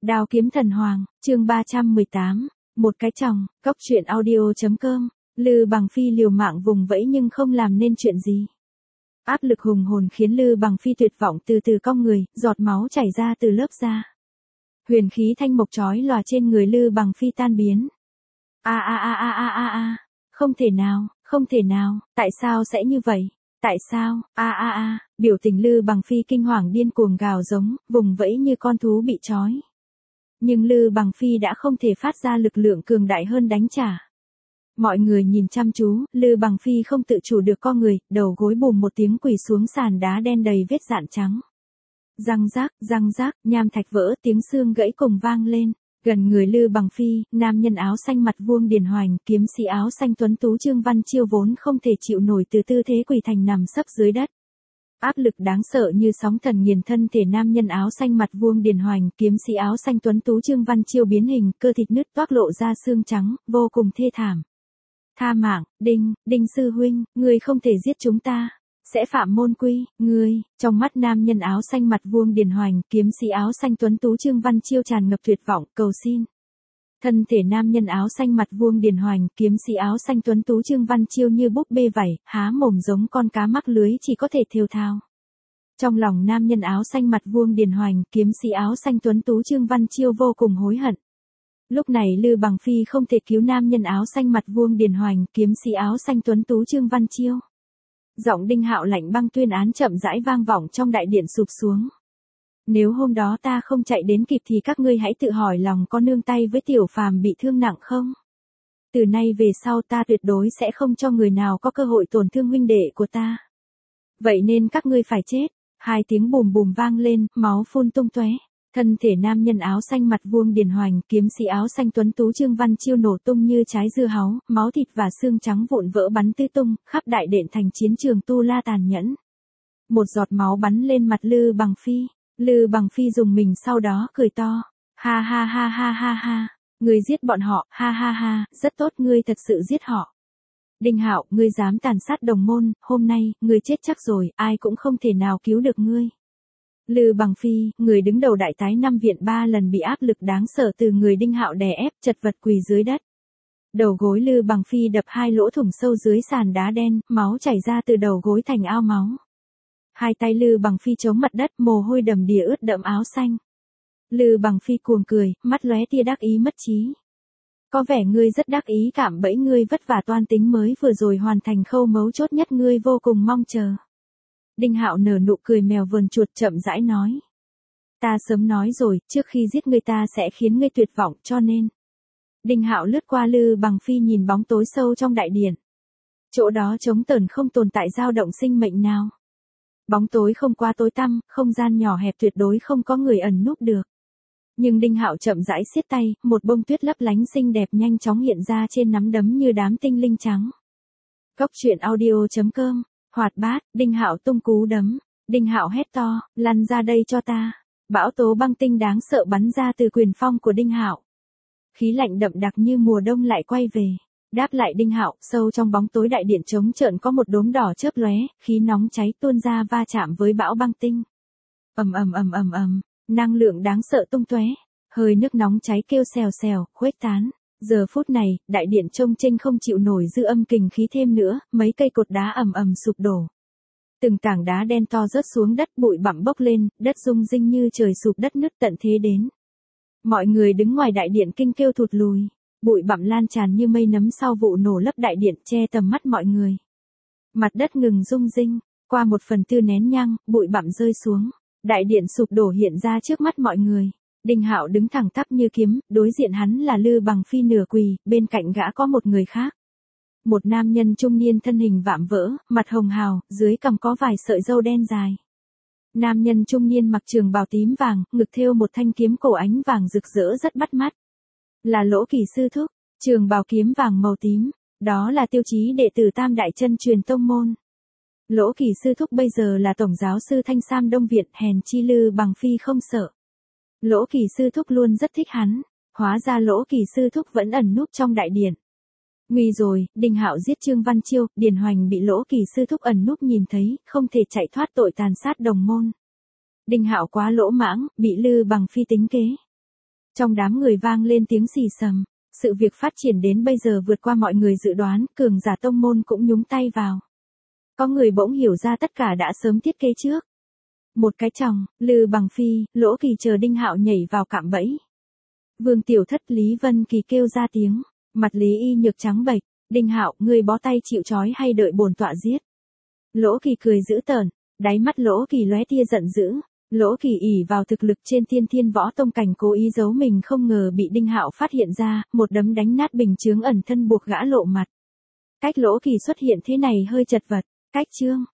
Đao kiếm thần hoàng, chương 318, một cái chồng, góc truyện audio.com, Lư Bằng Phi liều mạng vùng vẫy nhưng không làm nên chuyện gì. Áp lực hùng hồn khiến Lư Bằng Phi tuyệt vọng từ từ cong người, giọt máu chảy ra từ lớp da. Huyền khí thanh mộc chói lòa trên người Lư Bằng Phi tan biến. Không thể nào, tại sao sẽ như vậy? Tại sao? Biểu tình Lư Bằng Phi kinh hoàng điên cuồng gào giống, vùng vẫy như con thú bị trói. Nhưng Lư Bằng Phi đã không thể phát ra lực lượng cường đại hơn đánh trả. Mọi người nhìn chăm chú, Lư Bằng Phi không tự chủ được co người, đầu gối bùm một tiếng quỳ xuống sàn đá đen đầy vết dạn trắng. Răng rác, nham thạch vỡ, tiếng xương gãy cùng vang lên. Gần người Lư Bằng Phi, nam nhân áo xanh mặt vuông Điền Hoành, kiếm sĩ áo xanh tuấn tú Trương Văn Chiêu vốn không thể chịu nổi từ tư thế quỳ thành nằm sấp dưới đất. Áp lực đáng sợ như sóng thần nghiền thân thể nam nhân áo xanh mặt vuông Điền Hoành, kiếm sĩ áo xanh tuấn tú Trương Văn Chiêu biến hình, cơ thịt nứt toác lộ ra xương trắng, vô cùng thê thảm. Tha mạng, Đinh sư huynh, ngươi không thể giết chúng ta, sẽ phạm môn quy, ngươi. Trong mắt nam nhân áo xanh mặt vuông Điền Hoành, kiếm sĩ áo xanh tuấn tú Trương Văn Chiêu tràn ngập tuyệt vọng, cầu xin. Thân thể nam nhân áo xanh mặt vuông Điền Hoành, kiếm sĩ áo xanh tuấn tú Trương Văn Chiêu như búp bê vảy, há mồm giống con cá mắc lưới chỉ có thể thều thào. Trong lòng nam nhân áo xanh mặt vuông Điền Hoành, kiếm sĩ áo xanh tuấn tú Trương Văn Chiêu vô cùng hối hận. Lúc này Lư Bằng Phi không thể cứu nam nhân áo xanh mặt vuông Điền Hoành, kiếm sĩ áo xanh tuấn tú Trương Văn Chiêu. Giọng Đinh Hạo lạnh băng tuyên án chậm rãi vang vọng trong đại điện sụp xuống. Nếu hôm đó ta không chạy đến kịp thì các ngươi hãy tự hỏi lòng có nương tay với tiểu phàm bị thương nặng không? Từ nay về sau ta tuyệt đối sẽ không cho người nào có cơ hội tổn thương huynh đệ của ta. Vậy nên các ngươi phải chết. Hai tiếng bùm bùm vang lên, máu phun tung tóe. Thân thể nam nhân áo xanh mặt vuông Điền Hoành, kiếm sĩ áo xanh tuấn tú Trương Văn Chiêu nổ tung như trái dưa hấu, máu thịt và xương trắng vụn vỡ bắn tứ tung, khắp đại điện thành chiến trường tu la tàn nhẫn. Một giọt máu bắn lên mặt Lư Bằng Phi. Lư Bằng Phi dùng mình sau đó cười to. Ha. Ngươi giết bọn họ, ha, rất tốt, ngươi thật sự giết họ. Đinh Hạo, ngươi dám tàn sát đồng môn, hôm nay, ngươi chết chắc rồi, ai cũng không thể nào cứu được ngươi. Lư Bằng Phi, người đứng đầu đại tái 5 viện 3 lần bị áp lực đáng sợ từ người Đinh Hạo đè ép, chật vật quỳ dưới đất. Đầu gối Lư Bằng Phi đập hai lỗ thủng sâu dưới sàn đá đen, máu chảy ra từ đầu gối thành ao máu. Hai tay Lư Bằng Phi chống mặt đất, mồ hôi đầm đìa ướt đẫm áo xanh. Lư Bằng Phi cuồng cười, mắt lóe tia đắc ý mất trí. Có vẻ ngươi rất đắc ý, cảm bẫy ngươi vất vả toan tính mới vừa rồi hoàn thành khâu mấu chốt nhất ngươi vô cùng mong chờ. Đinh Hạo nở nụ cười mèo vờn chuột chậm rãi nói. Ta sớm nói rồi, trước khi giết ngươi ta sẽ khiến ngươi tuyệt vọng, cho nên. Đinh Hạo lướt qua Lư Bằng Phi nhìn bóng tối sâu trong đại điện. Chỗ đó trống tởn không tồn tại dao động sinh mệnh nào. Bóng tối không quá tối tăm, không gian nhỏ hẹp tuyệt đối không có người ẩn núp được. Nhưng Đinh Hạo chậm rãi siết tay, một bông tuyết lấp lánh xinh đẹp nhanh chóng hiện ra trên nắm đấm như đám tinh linh trắng. Góc truyện audio.com, hoạt bát, Đinh Hạo tung cú đấm. Đinh Hạo hét to, lăn ra đây cho ta. Bão tố băng tinh đáng sợ bắn ra từ quyền phong của Đinh Hạo. Khí lạnh đậm đặc như mùa đông lại quay về. Đáp lại Đinh Hạo, sâu trong bóng tối đại điện trống trợn có một đốm đỏ chớp lóe, khí nóng cháy tuôn ra va chạm với bão băng tinh. Ầm, năng lượng đáng sợ tung tóe, hơi nước nóng cháy kêu xèo, khuếch tán. Giờ phút này, đại điện trông chênh không chịu nổi dư âm kình khí thêm nữa, mấy cây cột đá ầm sụp đổ. Từng tảng đá đen to rớt xuống đất, bụi bặm bốc lên, đất rung rinh như trời sụp đất nứt tận thế đến. Mọi người đứng ngoài đại điện kinh kêu thụt lùi. Bụi bặm lan tràn như mây nấm sau vụ nổ lấp đại điện, che tầm mắt mọi người. Mặt đất ngừng rung rinh, qua 1/4 nén nhang, bụi bặm rơi xuống. Đại điện sụp đổ hiện ra trước mắt mọi người. Đinh Hạo đứng thẳng tắp như kiếm, đối diện hắn là Lư Bằng Phi nửa quỳ, bên cạnh gã có một người khác. Một nam nhân trung niên thân hình vạm vỡ, mặt hồng hào, dưới cằm có vài sợi râu đen dài. Nam nhân trung niên mặc trường bào tím vàng, ngực thêu một thanh kiếm cổ ánh vàng rực rỡ rất bắt mắt. Là Lỗ Kỳ sư thúc, trường bào kiếm vàng màu tím, đó là tiêu chí đệ tử Tam Đại Chân Truyền tông môn. Lỗ Kỳ sư thúc bây giờ là tổng giáo sư Thanh Sam Đông Viện, hèn chi Lư Bằng Phi không sợ. Lỗ Kỳ sư thúc luôn rất thích hắn, hóa ra Lỗ Kỳ sư thúc vẫn ẩn núp trong đại điện. Nguy rồi, Đinh Hạo giết Trương Văn Chiêu, Điền Hoành bị Lỗ Kỳ sư thúc ẩn núp nhìn thấy, không thể chạy thoát tội tàn sát đồng môn. Đinh Hạo quá lỗ mãng, bị Lư Bằng Phi tính kế. Trong đám người vang lên tiếng xì xầm. Sự việc phát triển đến bây giờ vượt qua mọi người dự đoán, cường giả tông môn cũng nhúng tay vào. Có người bỗng hiểu ra tất cả đã sớm thiết kế trước. Một cái chòng, Lư Bằng Phi, Lỗ Kỳ chờ Đinh Hạo nhảy vào cạm bẫy. Vương Tiểu Thất Lý Vân Kỳ kêu ra tiếng, mặt Lý Y Nhược trắng bệch, Đinh Hạo, ngươi bó tay chịu trói hay đợi bổn tọa giết? Lỗ Kỳ cười dữ tợn, đáy mắt Lỗ Kỳ lóe tia giận dữ. Lỗ Kỳ ỷ vào thực lực trên Tiên Thiên Võ Tông cảnh cố ý giấu mình không ngờ bị Đinh Hạo phát hiện ra, một đấm đánh nát bình chướng ẩn thân buộc gã lộ mặt. Cách Lỗ Kỳ xuất hiện thế này hơi chật vật, cách chương